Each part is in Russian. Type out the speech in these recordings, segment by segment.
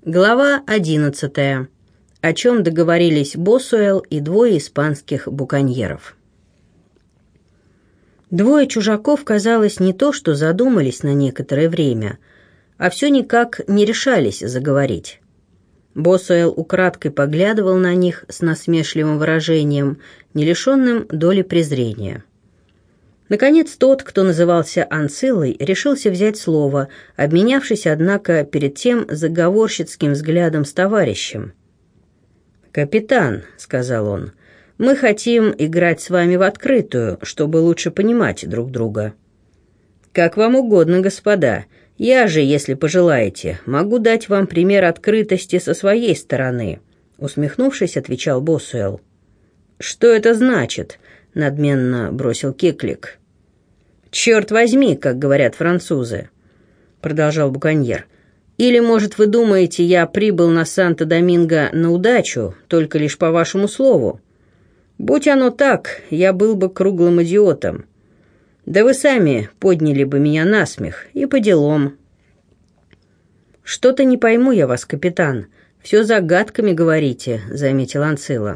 Глава 11. О чем договорились Босуэлл и двое испанских буконьеров. Двое чужаков, казалось, не то что задумались на некоторое время, а все никак не решались заговорить. Босуэлл украдкой поглядывал на них с насмешливым выражением, не лишенным доли презрения. Наконец, тот, кто назывался Анциллой, решился взять слово, обменявшись, однако, перед тем заговорщицким взглядом с товарищем. «Капитан», — сказал он, — «мы хотим играть с вами в открытую, чтобы лучше понимать друг друга». «Как вам угодно, господа. Я же, если пожелаете, могу дать вам пример открытости со своей стороны», — усмехнувшись, отвечал Босуэлл. «Что это значит?» — надменно бросил Кеклик. «Черт возьми», как говорят французы, — продолжал буконьер. «Или, может, вы думаете, я прибыл на Санто-Доминго на удачу, только лишь по вашему слову? Будь оно так, я был бы круглым идиотом. Да вы сами подняли бы меня на смех, и по делам». «Что-то не пойму я вас, капитан. Все загадками говорите», — заметил Анцилла.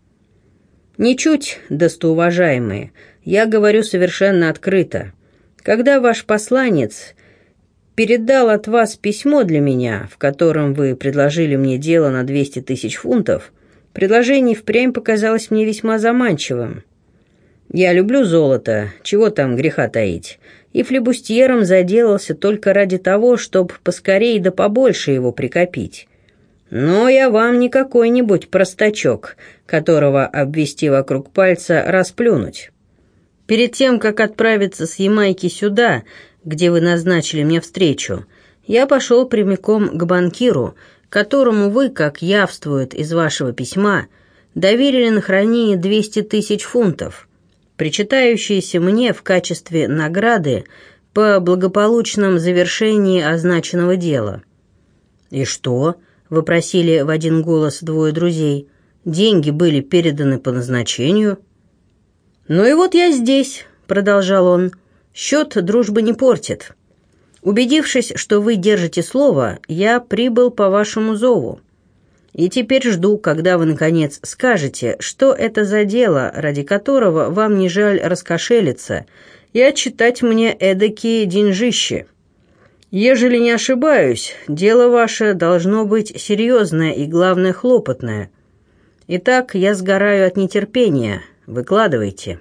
«Ничуть, достоуважаемые. Я говорю совершенно открыто. Когда ваш посланец передал от вас письмо для меня, в котором вы предложили мне дело на 200 тысяч фунтов, предложение впрямь показалось мне весьма заманчивым. Я люблю золото, чего там греха таить, и флебустьером заделался только ради того, чтобы поскорее да побольше его прикопить. Но я вам не какой-нибудь простачок, которого обвести вокруг пальца расплюнуть. Перед тем, как отправиться с Ямайки сюда, где вы назначили мне встречу, я пошел прямиком к банкиру, которому вы, как явствует из вашего письма, доверили на хранение 200 тысяч фунтов, причитающиеся мне в качестве награды по благополучном завершении означенного дела». «И что?» — вопросили в один голос двое друзей. «Деньги были переданы по назначению». «Ну и вот я здесь», — продолжал он. «Счет дружбы не портит. Убедившись, что вы держите слово, я прибыл по вашему зову. И теперь жду, когда вы, наконец, скажете, что это за дело, ради которого вам не жаль раскошелиться и отчитать мне эдакие деньжищи. Ежели не ошибаюсь, дело ваше должно быть серьезное и, главное, хлопотное. Итак, я сгораю от нетерпения. Выкладывайте».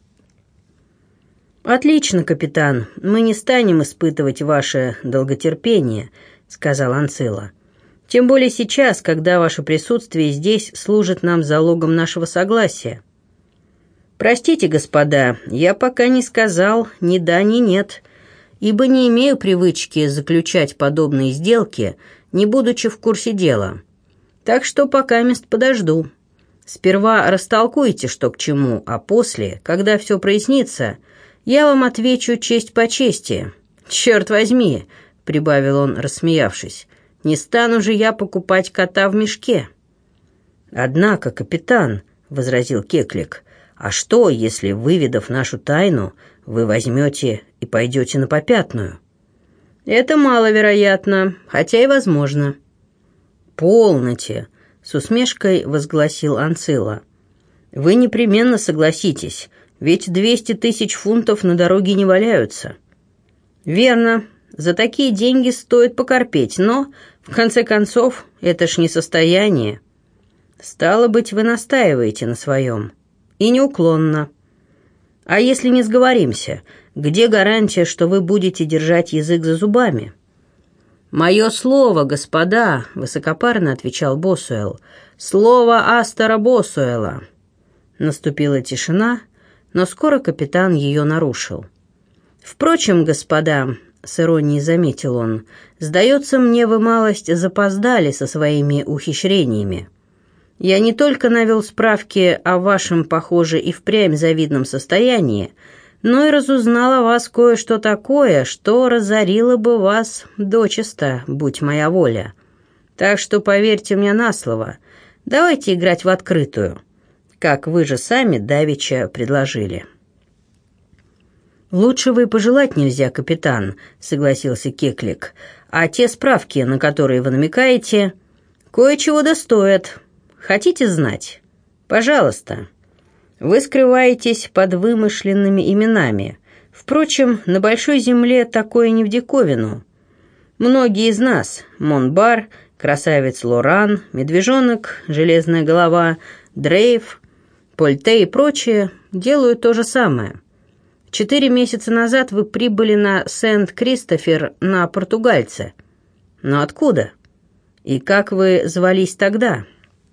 «Отлично, капитан. Мы не станем испытывать ваше долготерпение», — сказал Анцилла. «Тем более сейчас, когда ваше присутствие здесь служит нам залогом нашего согласия. Простите, господа, я пока не сказал ни да, ни нет, ибо не имею привычки заключать подобные сделки, не будучи в курсе дела. Так что покамест подожду. Сперва растолкуйте, что к чему, а после, когда все прояснится, я вам отвечу честь по чести. Черт возьми», — прибавил он, рассмеявшись, — «не стану же я покупать кота в мешке». «Однако, капитан», — возразил Кеклик, — «а что, если, выведав нашу тайну, вы возьмете и пойдете на попятную?» «Это маловероятно, хотя и возможно». «Полноте», — с усмешкой возгласил Анцилла. «Вы непременно согласитесь, ведь 200 тысяч фунтов на дороге не валяются». «Верно, за такие деньги стоит покорпеть, но, в конце концов, это ж не состояние. Стало быть, вы настаиваете на своем. И неуклонно. А если не сговоримся, где гарантия, что вы будете держать язык за зубами?» «Мое слово, господа», — высокопарно отвечал Босуэлл, — «слово Астора Босуэлла». Наступила тишина, но скоро капитан ее нарушил. «Впрочем, господа», — с иронией заметил он, — «сдается мне, вы малость запоздали со своими ухищрениями. Я не только навел справки о вашем, похоже, и впрямь завидном состоянии, но и разузнал о вас кое-что такое, что разорило бы вас дочисто, будь моя воля. Так что поверьте мне на слово, давайте играть в открытую, как вы же сами давеча предложили». «Лучше вы пожелать нельзя, капитан», — согласился Кеклик. А те справки, на которые вы намекаете, кое-чего достоят. Хотите знать? Пожалуйста. Вы скрываетесь под вымышленными именами. Впрочем, на Большой Земле такое не в диковину. Многие из нас – Монбар, красавец Лоран, Медвежонок, Железная голова, Дрейв, Польте и прочие – делают то же самое. 4 месяца назад вы прибыли на Сент-Кристофер на Португальце. Но откуда? И как вы звались тогда?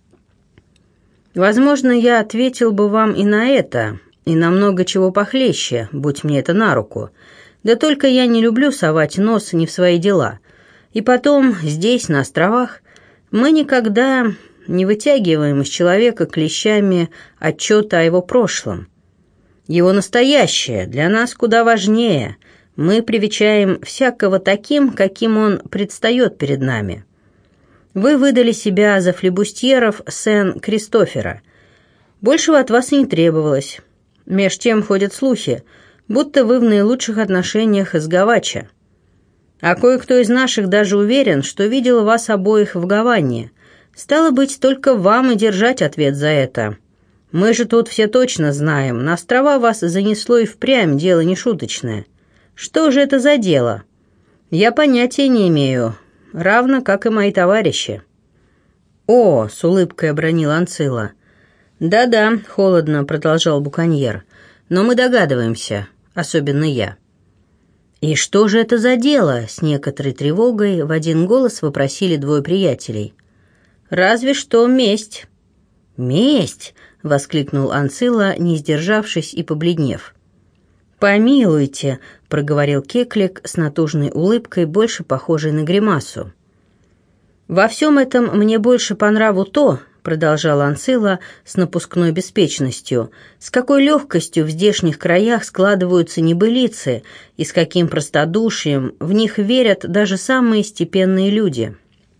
Возможно, я ответил бы вам и на это, и на много чего похлеще, будь мне это на руку. Да только я не люблю совать нос не в свои дела. И потом, здесь, на островах, мы никогда не вытягиваем из человека клещами отчета о его прошлом. Его настоящее для нас куда важнее. Мы привечаем всякого таким, каким он предстает перед нами. Вы выдали себя за флибустьеров Сен-Кристофера. Большего от вас и не требовалось. Меж тем ходят слухи, будто вы в наилучших отношениях с Гавачо. А кое-кто из наших даже уверен, что видел вас обоих в Гаване. Стало быть, только вам и держать ответ за это. Мы же тут все точно знаем, на острова вас занесло и впрямь дело нешуточное. Что же это за дело? Я понятия не имею, равно как и мои товарищи». «О!» — с улыбкой обронил Анцилла. «Да-да», — холодно продолжал буконьер, — «но мы догадываемся, особенно я». «И что же это за дело?» — с некоторой тревогой в один голос вопросили двое приятелей. «Разве что месть». «Месть!» — воскликнул Анцилла, не сдержавшись и побледнев. «Помилуйте», — проговорил Кеклик с натужной улыбкой, больше похожей на гримасу. «Во всем этом мне больше по нраву то», — продолжал Анцилла с напускной беспечностью, «с какой легкостью в здешних краях складываются небылицы и с каким простодушием в них верят даже самые степенные люди».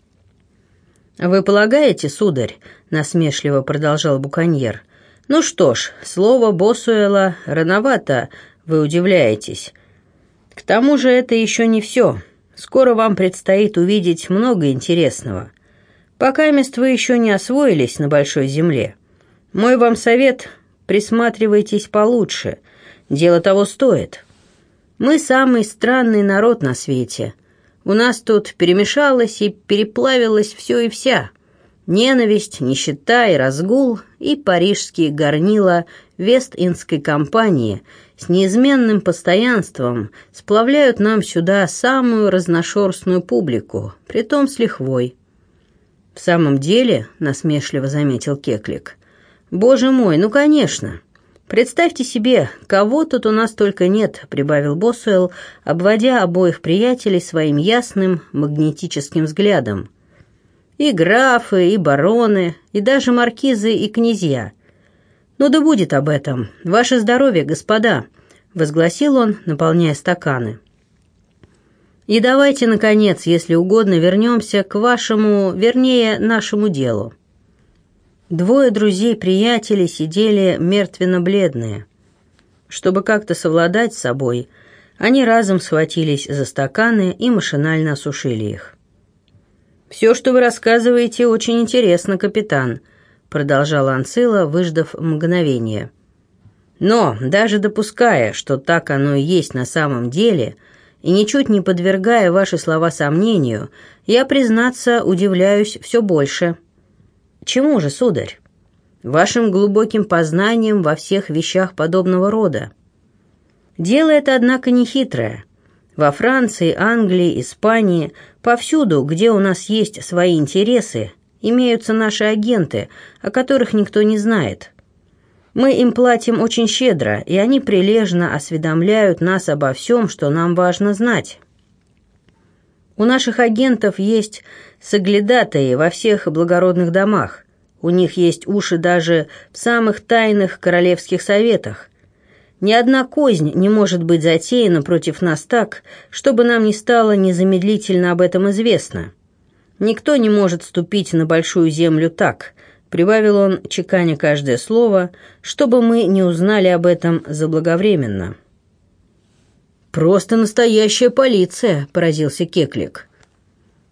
«Вы полагаете, сударь?» — насмешливо продолжал буконьер. «Ну что ж, слово Босуэла рановато, вы удивляетесь. К тому же это еще не все. Скоро вам предстоит увидеть много интересного. Покамест вы еще не освоились на Большой Земле. Мой вам совет — присматривайтесь получше. Дело того стоит. Мы самый странный народ на свете. У нас тут перемешалось и переплавилось все и вся. Ненависть, нищета и разгул, и парижские горнила Вест-Индской компании с неизменным постоянством сплавляют нам сюда самую разношерстную публику, притом с лихвой. «В самом деле», — насмешливо заметил Кеклик, — «боже мой, ну, конечно. Представьте себе, кого тут у нас только нет», — прибавил Босуэлл, обводя обоих приятелей своим ясным магнетическим взглядом. «И графы, и бароны, и даже маркизы и князья. Ну да будет об этом. Ваше здоровье, господа», — возгласил он, наполняя стаканы. «И давайте, наконец, если угодно, вернемся к вашему, вернее, нашему делу». Двое друзей-приятелей сидели мертвенно-бледные. Чтобы как-то совладать с собой, они разом схватились за стаканы и машинально осушили их. «Все, что вы рассказываете, очень интересно, капитан», — продолжал Анцилла, выждав мгновение. «Но, даже допуская, что так оно и есть на самом деле, и ничуть не подвергая ваши слова сомнению, я, признаться, удивляюсь все больше». «Чему же, сударь?» «Вашим глубоким познанием во всех вещах подобного рода. Дело это, однако, не хитрое. Во Франции, Англии, Испании, повсюду, где у нас есть свои интересы, имеются наши агенты, о которых никто не знает. Мы им платим очень щедро, и они прилежно осведомляют нас обо всем, что нам важно знать. У наших агентов есть соглядатаи во всех благородных домах. У них есть уши даже в самых тайных королевских советах. Ни одна кознь не может быть затеяна против нас так, чтобы нам не стало незамедлительно об этом известно. Никто не может ступить на Большую Землю так, прибавил он, чеканя каждое слово, чтобы мы не узнали об этом заблаговременно. «Просто настоящая полиция», — поразился Кеклик.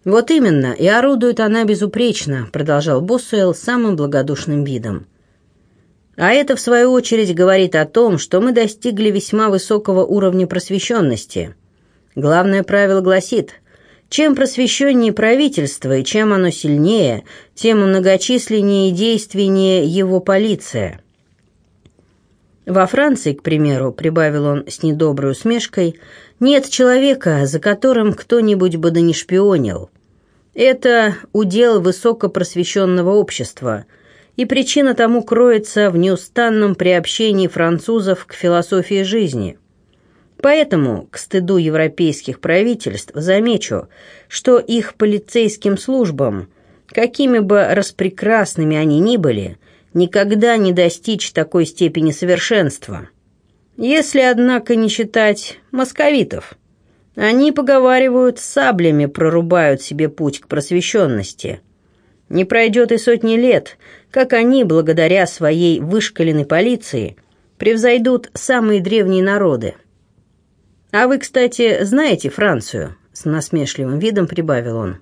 «Вот именно, и орудует она безупречно», — продолжал Босуэлл самым благодушным видом. «А это, в свою очередь, говорит о том, что мы достигли весьма высокого уровня просвещенности. Главное правило гласит, чем просвещеннее правительство и чем оно сильнее, тем многочисленнее и действеннее его полиция». Во Франции, к примеру, прибавил он с недоброй усмешкой, нет человека, за которым кто-нибудь бы да не шпионил. Это удел высокопросвещенного общества, и причина тому кроется в неустанном приобщении французов к философии жизни. Поэтому, к стыду европейских правительств, замечу, что их полицейским службам, какими бы распрекрасными они ни были, никогда не достичь такой степени совершенства. Если, однако, не считать московитов, они, поговаривают, саблями прорубают себе путь к просвещенности. Не пройдет и сотни лет, как они, благодаря своей вышкаленной полиции, превзойдут самые древние народы. «А вы, кстати, знаете Францию?» — с насмешливым видом прибавил он.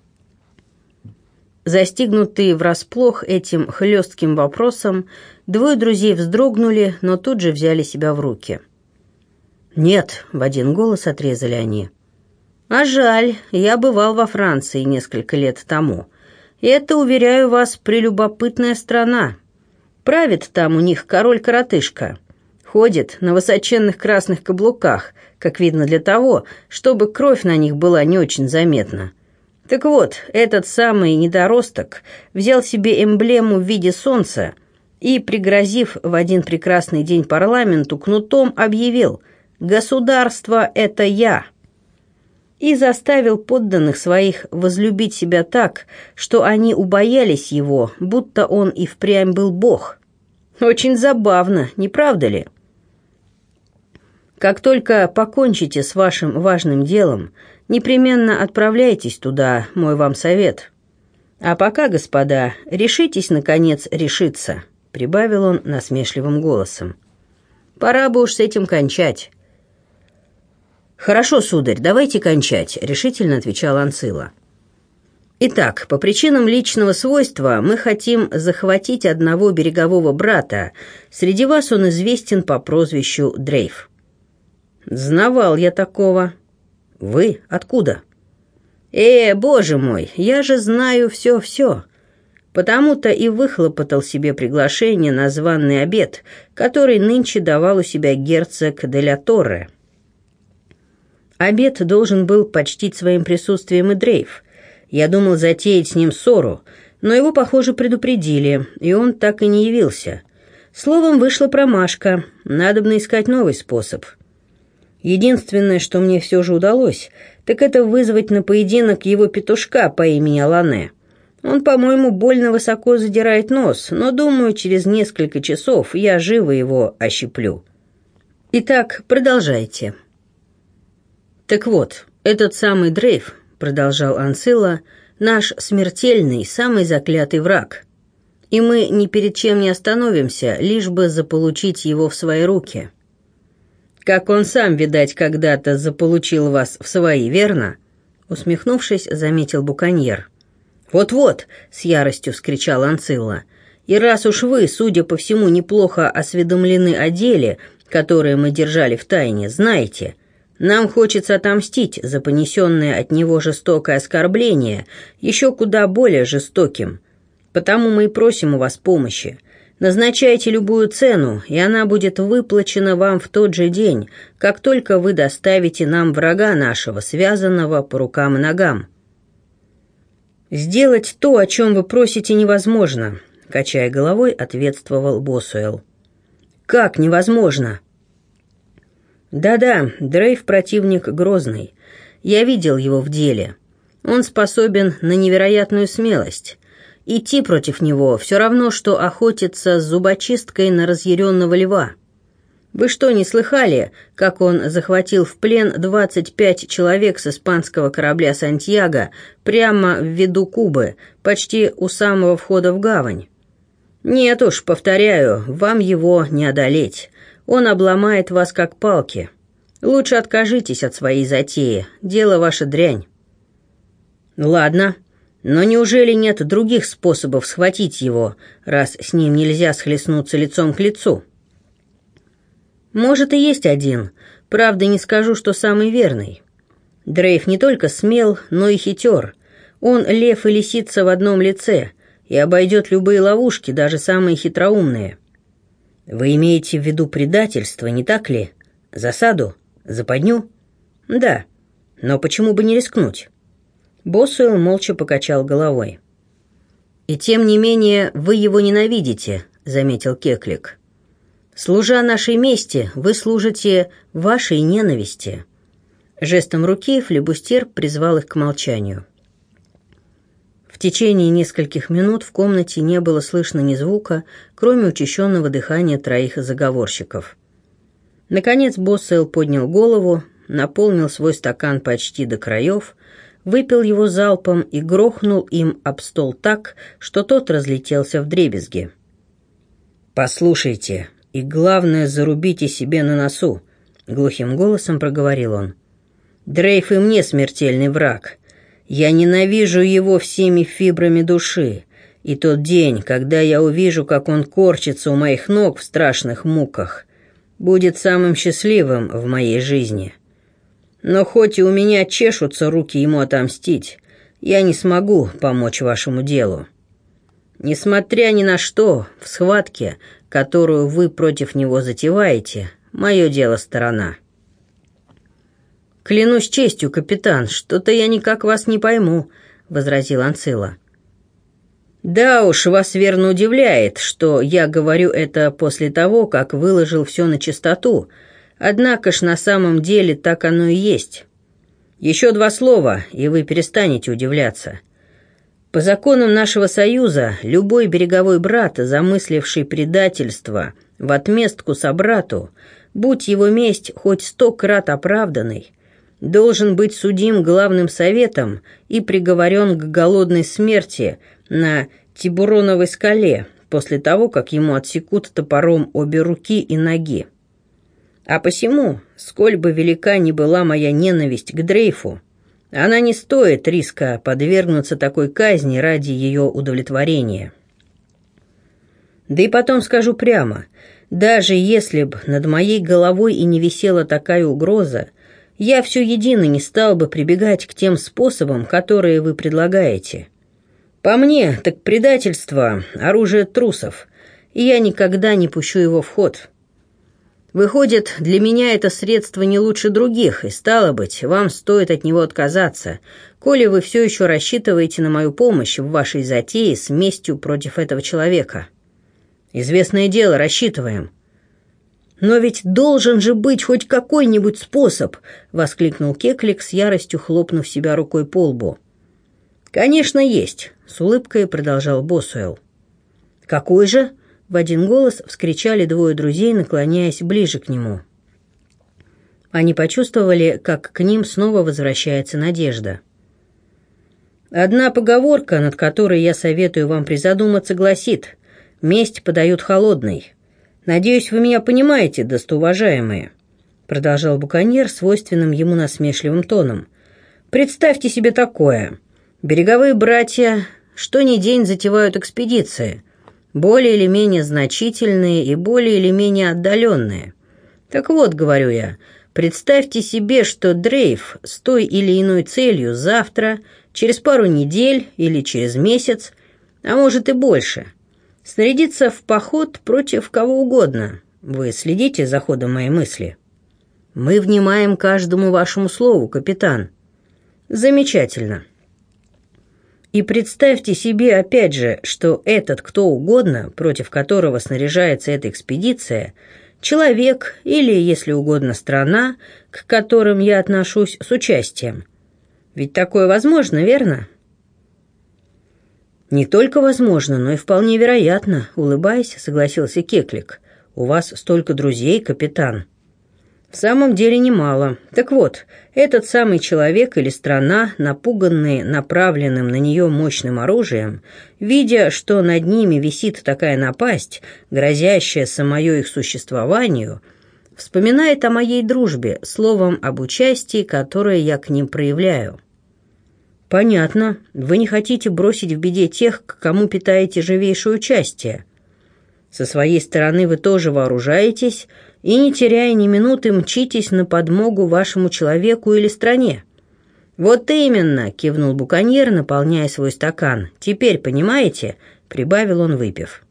Застигнутые врасплох этим хлестким вопросом, двое друзей вздрогнули, но тут же взяли себя в руки. «Нет», — в один голос отрезали они. «А жаль, я бывал во Франции несколько лет тому. И это, уверяю вас, прелюбопытная страна. Правит там у них король-коротышка. Ходит на высоченных красных каблуках, как видно для того, чтобы кровь на них была не очень заметна. Так вот, этот самый недоросток взял себе эмблему в виде солнца и, пригрозив в один прекрасный день парламенту, кнутом объявил «Государство – это я!» и заставил подданных своих возлюбить себя так, что они убоялись его, будто он и впрямь был бог. Очень забавно, не правда ли? Как только покончите с вашим важным делом, непременно отправляйтесь туда, мой вам совет. А пока, господа, решитесь, наконец, решиться», — прибавил он насмешливым голосом. «Пора бы уж с этим кончать». «Хорошо, сударь, давайте кончать», — решительно отвечал Анцилла. «Итак, по причинам личного свойства мы хотим захватить одного берегового брата. Среди вас он известен по прозвищу Дрейф». «Знавал я такого». «Вы? Откуда?» Боже мой, я же знаю все-все. Потому-то и выхлопотал себе приглашение на званый обед, который нынче давал у себя герцог де ля Торре». Обед должен был почтить своим присутствием и Дрейф. Я думал затеять с ним ссору, но его, похоже, предупредили, и он так и не явился. Словом, вышла промашка, надобно искать новый способ. Единственное, что мне все же удалось, так это вызвать на поединок его петушка по имени Алане. Он, по-моему, больно высоко задирает нос, но, думаю, через несколько часов я живо его ощиплю. Итак, продолжайте. Так вот, этот самый Дрейф, продолжал Анцилла, наш смертельный, самый заклятый враг. И мы ни перед чем не остановимся, лишь бы заполучить его в свои руки. Как он сам, видать, когда-то заполучил вас в свои, верно? Усмехнувшись, заметил буконьер. «Вот-вот!» — с яростью вскричал Анцилла. «И раз уж вы, судя по всему, неплохо осведомлены о деле, которое мы держали в тайне, знаете, нам хочется отомстить за понесенное от него жестокое оскорбление еще куда более жестоким. Потому мы и просим у вас помощи. Назначайте любую цену, и она будет выплачена вам в тот же день, как только вы доставите нам врага нашего, связанного по рукам и ногам». «Сделать то, о чем вы просите, невозможно», — качая головой, ответствовал Босуэлл. «Как невозможно?» «Да-да, Дрейф противник грозный. Я видел его в деле. Он способен на невероятную смелость. Идти против него все равно, что охотиться с зубочисткой на разъяренного льва. Вы что, не слыхали, как он захватил в плен 25 человек с испанского корабля «Сантьяго» прямо в виду Кубы, почти у самого входа в гавань? Нет уж, повторяю, вам его не одолеть. Он обломает вас как палки. Лучше откажитесь от своей затеи, дело ваше дрянь». «Ладно, но неужели нет других способов схватить его, раз с ним нельзя схлестнуться лицом к лицу?» «Может, и есть один, правда, не скажу, что самый верный. Дрейф не только смел, но и хитер. Он лев и лисица в одном лице и обойдет любые ловушки, даже самые хитроумные». «Вы имеете в виду предательство, не так ли? Засаду? Западню?» «Да, но почему бы не рискнуть?» Босуэлл молча покачал головой. «И тем не менее вы его ненавидите», — заметил Кеклик. «Служа нашей мести, вы служите вашей ненависти». Жестом руки флебустьер призвал их к молчанию. В течение нескольких минут в комнате не было слышно ни звука, кроме учащенного дыхания троих заговорщиков. Наконец Босуэлл поднял голову, наполнил свой стакан почти до краев, выпил его залпом и грохнул им об стол так, что тот разлетелся вдребезги. «Послушайте, и главное, зарубите себе на носу», — глухим голосом проговорил он. «Дрейф и мне смертельный враг. Я ненавижу его всеми фибрами души, и тот день, когда я увижу, как он корчится у моих ног в страшных муках, будет самым счастливым в моей жизни. Но хоть и у меня чешутся руки ему отомстить, я не смогу помочь вашему делу. Несмотря ни на что, в схватке, которую вы против него затеваете, мое дело сторона». «Клянусь честью, капитан, что-то я никак вас не пойму», — возразил Анцилла. «Да уж, вас верно удивляет, что я говорю это после того, как выложил все на чистоту, однако ж на самом деле так оно и есть. Еще 2 слова, и вы перестанете удивляться. По законам нашего союза, любой береговой брат, замысливший предательство в отместку собрату, будь его месть хоть 100 крат оправданной, должен быть судим главным советом и приговорен к голодной смерти на Тибуроновой скале после того, как ему отсекут топором обе руки и ноги. А посему, сколь бы велика ни была моя ненависть к Дрейфу, она не стоит риска подвергнуться такой казни ради ее удовлетворения. Да и потом скажу прямо, даже если б над моей головой и не висела такая угроза, я все едино не стал бы прибегать к тем способам, которые вы предлагаете. По мне, так предательство – оружие трусов, и я никогда не пущу его в ход. Выходит, для меня это средство не лучше других, и, стало быть, вам стоит от него отказаться, коли вы все еще рассчитываете на мою помощь в вашей затее с местью против этого человека. Известное дело, рассчитываем». «Но ведь должен же быть хоть какой-нибудь способ!» — воскликнул Кеклик с яростью, хлопнув себя рукой по лбу. «Конечно, есть!» — с улыбкой продолжал Босуэлл. «Какой же?» — в один голос вскричали 2 друзей, наклоняясь ближе к нему. Они почувствовали, как к ним снова возвращается надежда. «Одна поговорка, над которой я советую вам призадуматься, гласит: месть подают холодной. Надеюсь, вы меня понимаете, достоуважаемые», — продолжал буконьер свойственным ему насмешливым тоном. «Представьте себе такое. Береговые братья что ни день затевают экспедиции, более или менее значительные и более или менее отдаленные. Так вот, говорю я, представьте себе, что Дрейф с той или иной целью завтра, через пару недель или через месяц, а может и больше, снарядиться в поход против кого угодно. Вы следите за ходом моей мысли?» «Мы внимаем каждому вашему слову, капитан». «Замечательно. И представьте себе опять же, что этот кто угодно, против которого снаряжается эта экспедиция, человек или, если угодно, страна, к которым я отношусь с участием. Ведь такое возможно, верно?» «Не только возможно, но и вполне вероятно», — улыбаясь, согласился Кеклик. «У вас столько друзей, капитан». «В самом деле немало. Так вот, этот самый человек или страна, напуганные направленным на нее мощным оружием, видя, что над ними висит такая напасть, грозящая самое их существованию, вспоминает о моей дружбе, словом об участии, которое я к ним проявляю. «Понятно. Вы не хотите бросить в беде тех, к кому питаете живейшее участие. Со своей стороны вы тоже вооружаетесь и, не теряя ни минуты, мчитесь на подмогу вашему человеку или стране». «Вот именно», — кивнул буконьер, наполняя свой стакан. «Теперь понимаете?» — прибавил он, выпив.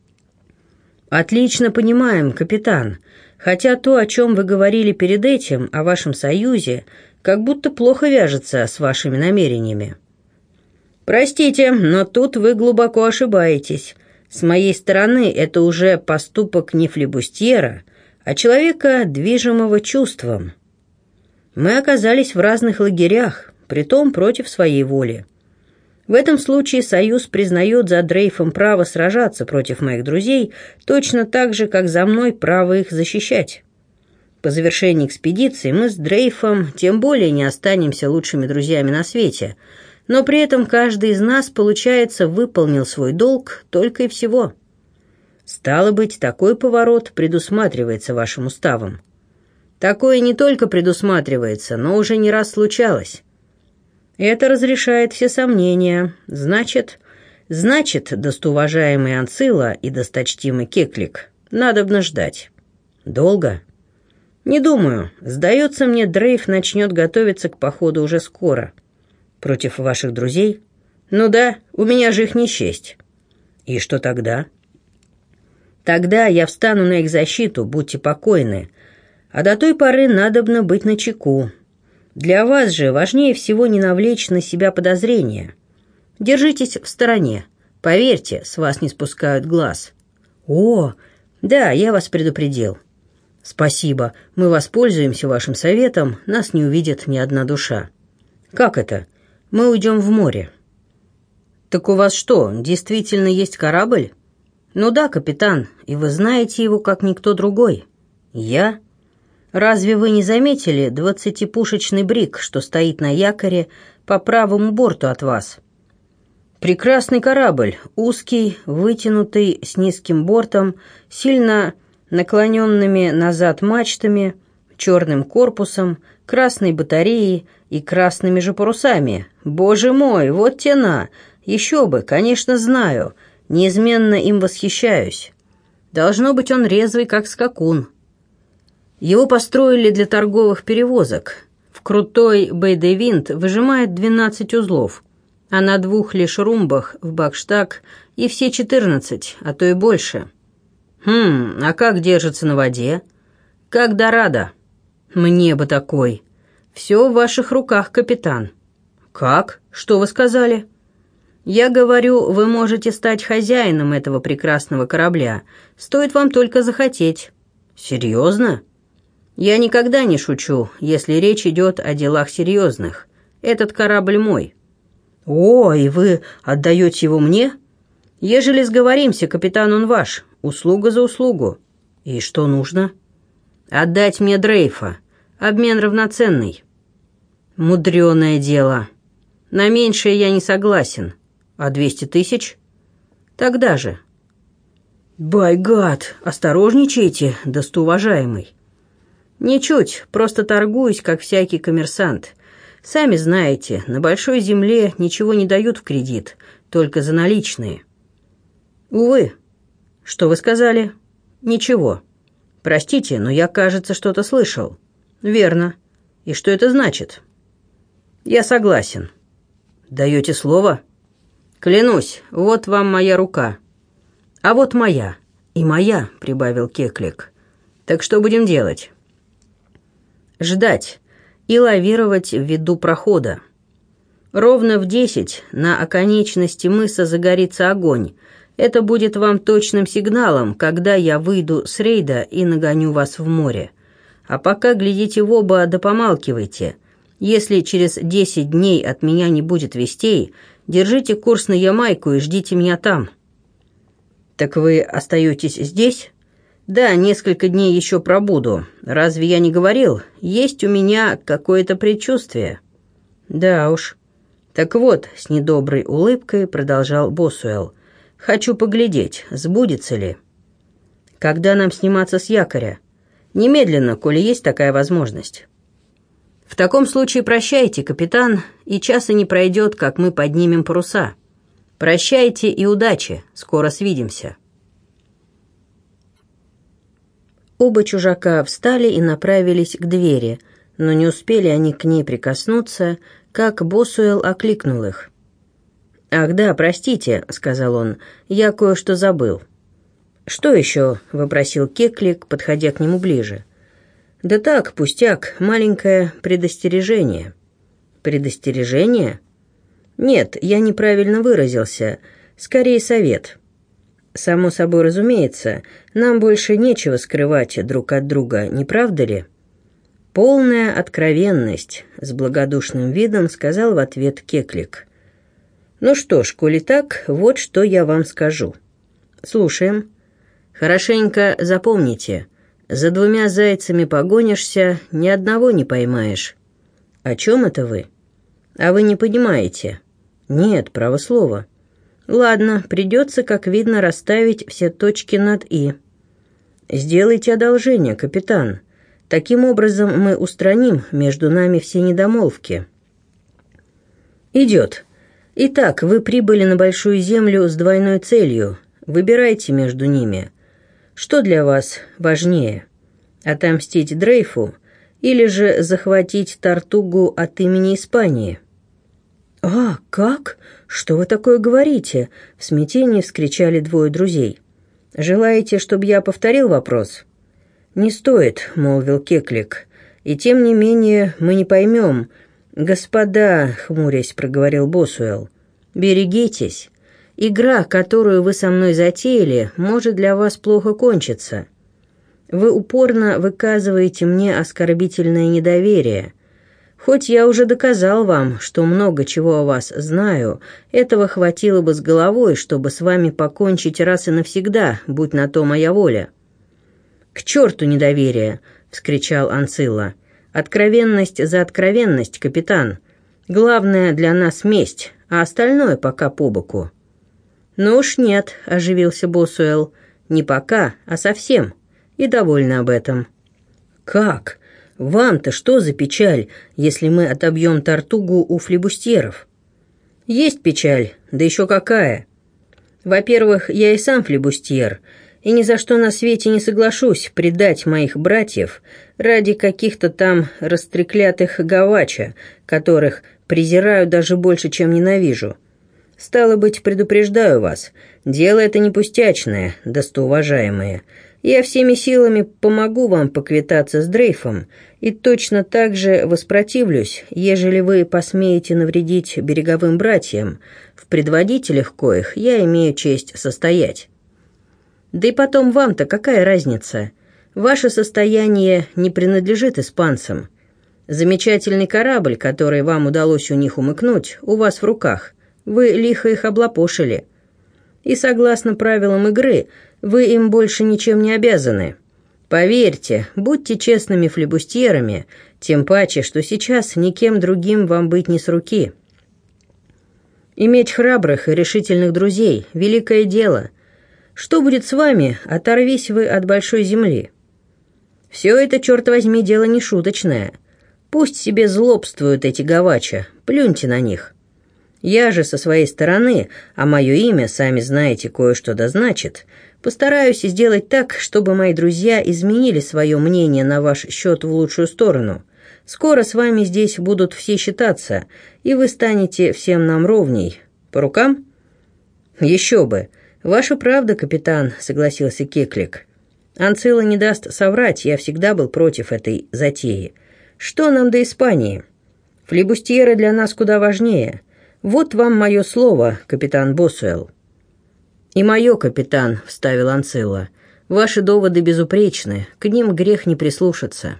«Отлично понимаем, капитан. Хотя то, о чем вы говорили перед этим, о вашем союзе, как будто плохо вяжется с вашими намерениями». «Простите, но тут вы глубоко ошибаетесь. С моей стороны это уже поступок не флибустьера, а человека, движимого чувством. Мы оказались в разных лагерях, притом против своей воли. В этом случае Союз признает за Дрейфом право сражаться против моих друзей, точно так же, как за мной право их защищать. По завершении экспедиции мы с Дрейфом тем более не останемся лучшими друзьями на свете, но при этом каждый из нас, получается, выполнил свой долг только и всего. Стало быть, такой поворот предусматривается вашим уставом. Такое не только предусматривается, но уже не раз случалось. Это разрешает все сомнения. Значит, достоуважаемый Анцилла и досточтимый Кеклик, надобно ждать. Долго? Не думаю. Сдается мне, Дрейф начнет готовиться к походу уже скоро. Против ваших друзей? Ну да, у меня же их не счесть. И что тогда? Тогда я встану на их защиту, будьте покойны. А до той поры надобно быть начеку. Для вас же важнее всего не навлечь на себя подозрения. Держитесь в стороне. Поверьте, с вас не спускают глаз. О, да, я вас предупредил. Спасибо, мы воспользуемся вашим советом, нас не увидит ни одна душа. Как это? Мы уйдем в море. Так у вас что, действительно есть корабль? Ну да, капитан, и вы знаете его, как никто другой. Я? Разве вы не заметили 20-пушечный бриг, что стоит на якоре по правому борту от вас? Прекрасный корабль, узкий, вытянутый, с низким бортом, сильно наклоненными назад мачтами, черным корпусом, красной батареей и красными же парусами. Боже мой, вот тена! Еще бы, конечно, знаю, неизменно им восхищаюсь. Должно быть, он резвый, как скакун. Его построили для торговых перевозок. В крутой Бейдевинт выжимает 12 узлов, а на 2 лишь румбах в бакштаг и все 14, а то и больше. А как держится на воде? Как Дорадо. Мне бы такой. Все в ваших руках, капитан. Как? Что вы сказали? Я говорю, вы можете стать хозяином этого прекрасного корабля. Стоит вам только захотеть. Серьезно? Я никогда не шучу, если речь идет о делах серьезных. Этот корабль мой. О, и вы отдаете его мне? Ежели сговоримся, капитан, он ваш. Услуга за услугу. И что нужно? Отдать мне Дрейфа. Обмен равноценный. Мудреное дело. На меньшее я не согласен. А 200 тысяч? Тогда же. Байгад, осторожничайте, достоуважаемый. Ничуть, просто торгуюсь, как всякий коммерсант. Сами знаете, на большой земле ничего не дают в кредит, только за наличные. Увы. Что вы сказали? Ничего. Простите, но я, кажется, что-то слышал. Верно. И что это значит? Я согласен. Даете слово? Клянусь, вот вам моя рука. А вот моя. И моя, прибавил Кеклик. Так что будем делать? Ждать и лавировать в виду прохода. Ровно в 10 на оконечности мыса загорится огонь. Это будет вам точным сигналом, когда я выйду с рейда и нагоню вас в море. А пока глядите в оба да помалкивайте. Если через 10 дней от меня не будет вестей, держите курс на Ямайку и ждите меня там». «Так вы остаетесь здесь?» «Да, несколько дней еще пробуду. Разве я не говорил? Есть у меня какое-то предчувствие». «Да уж». «Так вот», — с недоброй улыбкой продолжал Босуэлл, «хочу поглядеть, сбудется ли». «Когда нам сниматься с якоря?» «Немедленно, коли есть такая возможность». «В таком случае прощайте, капитан, и часа не пройдет, как мы поднимем паруса. Прощайте и удачи, скоро свидимся». Оба чужака встали и направились к двери, но не успели они к ней прикоснуться, как Босуэлл окликнул их. «Ах да, простите», — сказал он, — «я кое-что забыл». «Что еще?» — вопросил Кеклик, подходя к нему ближе. «Да так, пустяк, маленькое предостережение». «Предостережение?» «Нет, я неправильно выразился. Скорее, совет». «Само собой разумеется, нам больше нечего скрывать друг от друга, не правда ли?» «Полная откровенность», — с благодушным видом сказал в ответ Кеклик. «Ну что ж, коли так, вот что я вам скажу». «Слушаем». «Хорошенько запомните, за 2 зайцами погонишься, ни одного не поймаешь». «О чем это вы?» «А вы не понимаете?» «Нет, право слово». «Ладно, придется, как видно, расставить все точки над «и». «Сделайте одолжение, капитан. Таким образом мы устраним между нами все недомолвки». «Идет. Итак, вы прибыли на Большую Землю с двойной целью. Выбирайте между ними. Что для вас важнее? Отомстить Дрейфу или же захватить Тартугу от имени Испании?» «А, как? Что вы такое говорите?» — в смятении вскричали 2 друзей. «Желаете, чтобы я повторил вопрос?» «Не стоит», — молвил Кеклик. «И тем не менее мы не поймем». «Господа», — хмурясь проговорил Босуэлл, — «берегитесь. Игра, которую вы со мной затеяли, может для вас плохо кончиться. Вы упорно выказываете мне оскорбительное недоверие. Хоть я уже доказал вам, что много чего о вас знаю, этого хватило бы с головой, чтобы с вами покончить раз и навсегда, будь на то моя воля». «К черту недоверие!» — вскричал Анцилла. «Откровенность за откровенность, капитан. Главное для нас месть, а остальное пока по боку». «Ну уж нет», — оживился Босуэлл. «Не пока, а совсем. И довольна об этом». «Как? Вам-то что за печаль, если мы отобьем Тартугу у флибустьеров?» «Есть печаль, да еще какая. Во-первых, я и сам флибустьер, и ни за что на свете не соглашусь предать моих братьев ради каких-то там растреклятых гавача, которых презираю даже больше, чем ненавижу. Стало быть, предупреждаю вас, дело это не пустячное, достоуважаемые. Я всеми силами помогу вам поквитаться с Дрейфом и точно так же воспротивлюсь, ежели вы посмеете навредить береговым братьям, в предводителях коих я имею честь состоять. Да и потом вам-то какая разница? Ваше состояние не принадлежит испанцам. Замечательный корабль, который вам удалось у них умыкнуть, у вас в руках. Вы лихо их облапошили. И согласно правилам игры, вы им больше ничем не обязаны. Поверьте, будьте честными флибустьерами, тем паче, что сейчас никем другим вам быть не с руки. Иметь храбрых и решительных друзей – великое дело. Что будет с вами, оторвись вы от большой земли? Все это, черт возьми, дело не шуточное. Пусть себе злобствуют эти гавача, плюньте на них. Я же со своей стороны, а мое имя, сами знаете, кое-что да значит, постараюсь сделать так, чтобы мои друзья изменили свое мнение на ваш счет в лучшую сторону. Скоро с вами здесь будут все считаться, и вы станете всем нам ровней. По рукам? Еще бы. Ваша правда, капитан, согласился Кеклик. Анцилла не даст соврать, я всегда был против этой затеи. Что нам до Испании? Флибустьеры для нас куда важнее. Вот вам мое слово, капитан Босуэлл». «И мое, капитан», — вставил Анцилла. «Ваши доводы безупречны, к ним грех не прислушаться».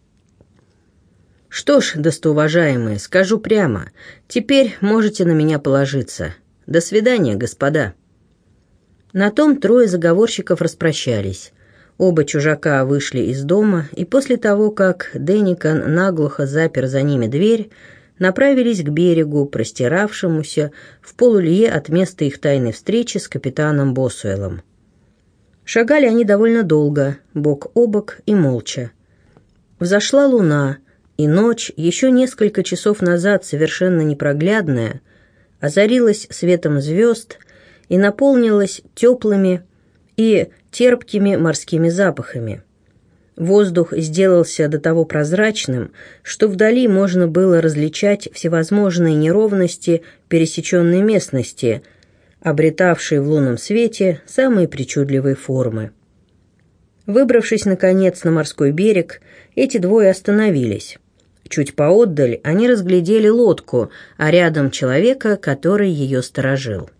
«Что ж, достоуважаемые, скажу прямо, теперь можете на меня положиться. До свидания, господа». На том 3 заговорщиков распрощались. Оба чужака вышли из дома, и после того, как Денникан наглухо запер за ними дверь, направились к берегу, простиравшемуся в полулье от места их тайной встречи с капитаном Босуэллом. Шагали они довольно долго, бок о бок и молча. Взошла луна, и ночь, еще несколько часов назад совершенно непроглядная, озарилась светом звезд и наполнилась теплыми и терпкими морскими запахами. Воздух сделался до того прозрачным, что вдали можно было различать всевозможные неровности пересеченной местности, обретавшие в лунном свете самые причудливые формы. Выбравшись, наконец, на морской берег, эти двое остановились. Чуть поотдаль они разглядели лодку, а рядом человека, который ее сторожил.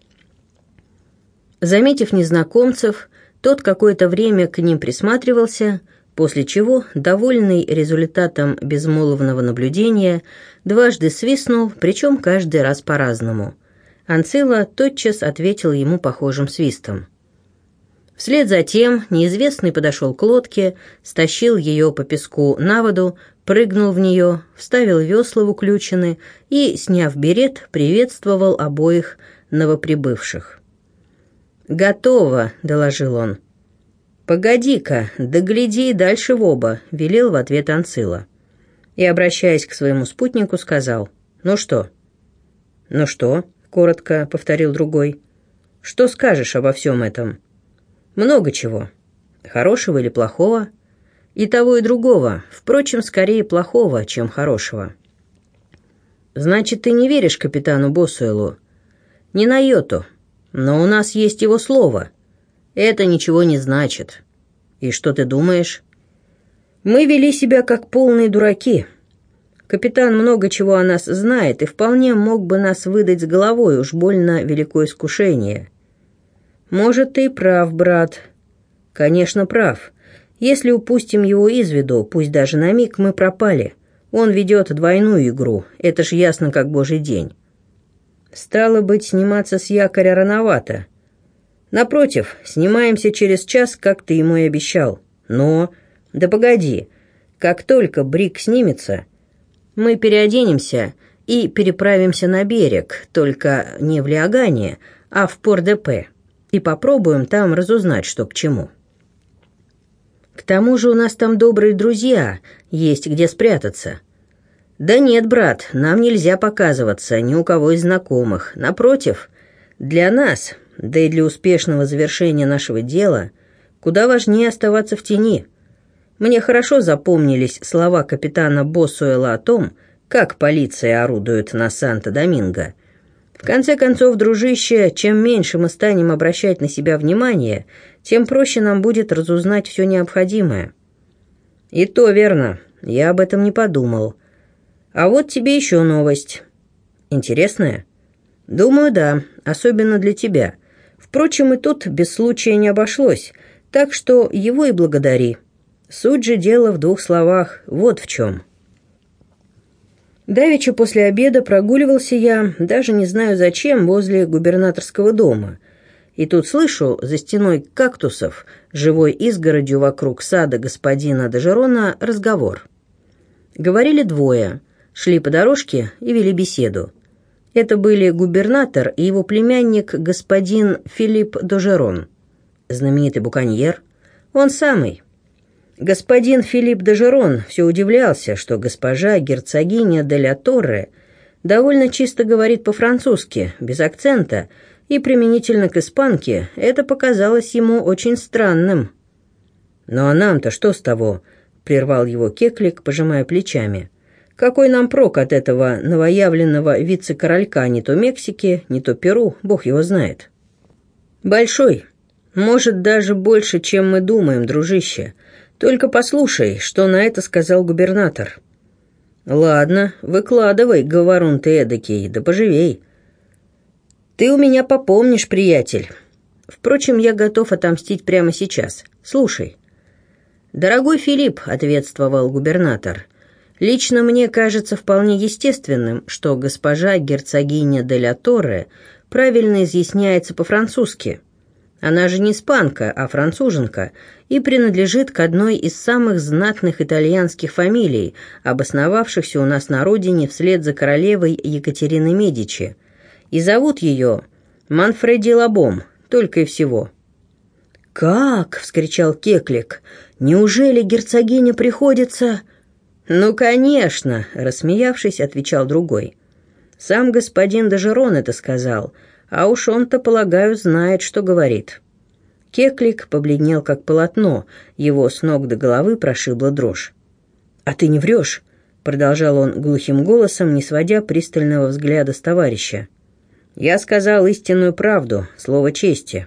Заметив незнакомцев, тот какое-то время к ним присматривался, после чего, довольный результатом безмолвного наблюдения, дважды свистнул, причем каждый раз по-разному. Анцила тотчас ответил ему похожим свистом. Вслед за тем неизвестный подошел к лодке, стащил ее по песку на воду, прыгнул в нее, вставил весла в уключины и, сняв берет, приветствовал обоих новоприбывших. «Готово», — доложил он. «Погоди-ка, да гляди дальше в оба», — велел в ответ Анцила. И, обращаясь к своему спутнику, сказал: «Ну что?» «Ну что?» — коротко повторил другой. «Что скажешь обо всем этом?» «Много чего. Хорошего или плохого?» «И того, и другого. Впрочем, скорее плохого, чем хорошего». «Значит, ты не веришь капитану Босуэлу?» «Ни на йоту. Но у нас есть его слово. Это ничего не значит. И что ты думаешь?» «Мы вели себя как полные дураки. Капитан много чего о нас знает и вполне мог бы нас выдать с головой, уж больно великое искушение». «Может, ты и прав, брат». «Конечно, прав. Если упустим его из виду, пусть даже на миг, мы пропали. Он ведет двойную игру, это ж ясно как божий день». «Стало быть, сниматься с якоря рановато». «Напротив, снимаемся через час, как ты ему и обещал. Но...» «Да погоди, как только брик снимется, мы переоденемся и переправимся на берег, только не в Лиагане, а в Пор-де-Пе, и попробуем там разузнать, что к чему. К тому же у нас там добрые друзья, есть где спрятаться». «Да нет, брат, нам нельзя показываться ни у кого из знакомых. Напротив, для нас, да и для успешного завершения нашего дела, куда важнее оставаться в тени. Мне хорошо запомнились слова капитана Босуэла о том, как полиция орудует на Санто-Доминго. В конце концов, дружище, чем меньше мы станем обращать на себя внимание, тем проще нам будет разузнать все необходимое». «И то верно, я об этом не подумал. А вот тебе еще новость». «Интересная?» «Думаю, да, особенно для тебя. Впрочем, и тут без случая не обошлось, так что его и благодари. Суть же дела в двух словах, вот в чем». Давеча после обеда прогуливался я, даже не знаю зачем, возле губернаторского дома. И тут слышу за стеной кактусов, живой изгородью вокруг сада господина Дежерона, разговор. Говорили двое, шли по дорожке и вели беседу. Это были губернатор и его племянник господин Филипп Дежерон, знаменитый буконьер. Он самый. Господин Филипп Дежерон все удивлялся, что госпожа герцогиня де ля Торре довольно чисто говорит по-французски, без акцента, и применительно к испанке это показалось ему очень странным. «Ну а нам-то что с того?» — прервал его Кеклик, пожимая плечами. «Какой нам прок от этого новоявленного вице-королька не то Мексики, не то Перу, бог его знает?» «Большой. Может, даже больше, чем мы думаем, дружище. Только послушай, что на это сказал губернатор». «Ладно, выкладывай, говорун ты эдакий, да поживей». «Ты у меня попомнишь, приятель. Впрочем, я готов отомстить прямо сейчас. Слушай». «Дорогой Филипп», — ответствовал губернатор, — «лично мне кажется вполне естественным, что госпожа герцогиня де ля Торре правильно изъясняется по-французски. Она же не испанка, а француженка, и принадлежит к одной из самых знатных итальянских фамилий, обосновавшихся у нас на родине вслед за королевой Екатериной Медичи. И зовут ее Манфреди Лабом, только и всего». «Как?» — вскричал Кеклик. «Неужели герцогиня приходится...» «Ну, конечно», — рассмеявшись, отвечал другой. «Сам господин Дежерон это сказал, а уж он-то, полагаю, знает, что говорит». Кеклик побледнел, как полотно, его с ног до головы прошибла дрожь. «А ты не врешь?» — продолжал он глухим голосом, не сводя пристального взгляда с товарища. «Я сказал истинную правду, слово чести».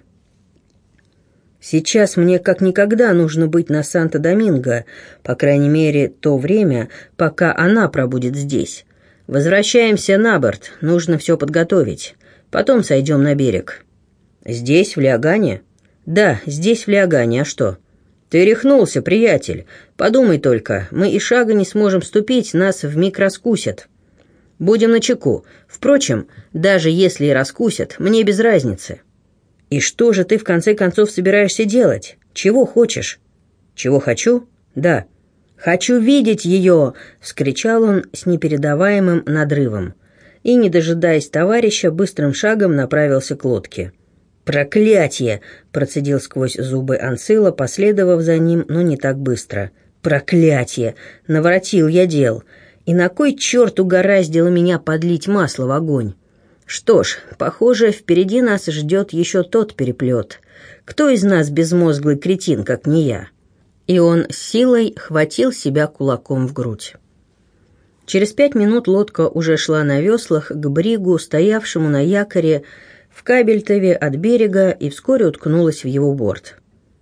«Сейчас мне как никогда нужно быть на Санто-Доминго, по крайней мере, то время, пока она пробудет здесь. Возвращаемся на борт, нужно все подготовить. Потом сойдем на берег». «Здесь, в Лиагане?» «Да, здесь, в Лиагане, а что?» «Ты рехнулся, приятель. Подумай только, мы и шага не сможем ступить, нас вмиг раскусят. Будем начеку. Впрочем, даже если и раскусят, мне без разницы». «И что же ты в конце концов собираешься делать? Чего хочешь?» «Чего хочу?» «Да». «Хочу видеть ее!» — вскричал он с непередаваемым надрывом. И, не дожидаясь товарища, быстрым шагом направился к лодке. «Проклятье!» — процедил сквозь зубы Анцилла, последовав за ним, но не так быстро. «Проклятье! Наворотил я дел! И на кой черт угораздило меня подлить масло в огонь? Что ж, похоже, впереди нас ждет еще тот переплет. Кто из нас безмозглый кретин, как не я?» И он с силой хватил себя кулаком в грудь. Через 5 минут лодка уже шла на веслах к бригу, стоявшему на якоре в Кабельтове от берега, и вскоре уткнулась в его борт.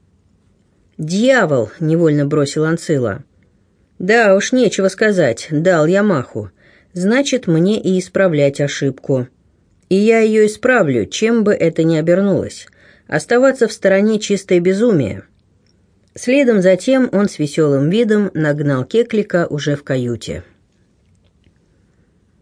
«Дьявол!» — невольно бросил Анцилла. «Да уж, нечего сказать, дал я маху. Значит, мне и исправлять ошибку. И я ее исправлю, чем бы это ни обернулось. Оставаться в стороне — чистое безумие». Следом затем он с веселым видом нагнал Кеклика уже в каюте.